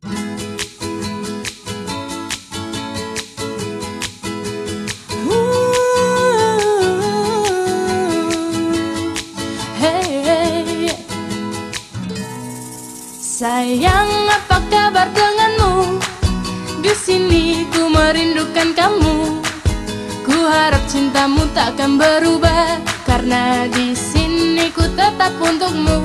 Sayang, apa kabar denganmu? Di sini ku merindukan kamu. Ku harap cintamu takkan berubah, karena di sini ku tetap untukmu.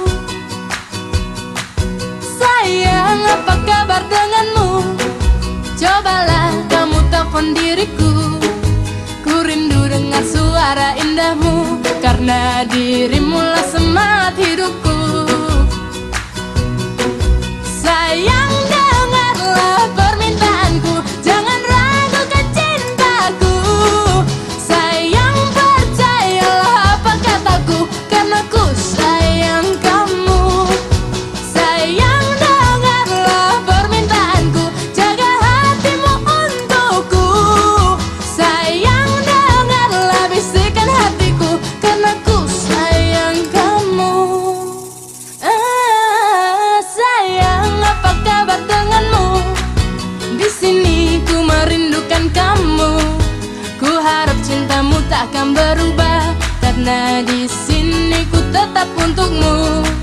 Sayang, apa kabar denganmu? Cobalah kamu telepon diriku. Ku rindu dengar suara indahmu, karena dirimulah semangat hidupku. Sayang, dengarlah permintaanku, jangan ragukan cintaku. Sayang, percayalah apa kataku, karena ku sayang kamu. Sayang, dengarlah permintaanku, jaga hatimu untukku. Sayang, dengarlah bisikan hatiku, karena ku sayang kamu. Sayang, apa kabar denganmu? Di sini ku merindukan kamu. Ku harap cintamu takkan berubah, karena di sini ku tetap untukmu.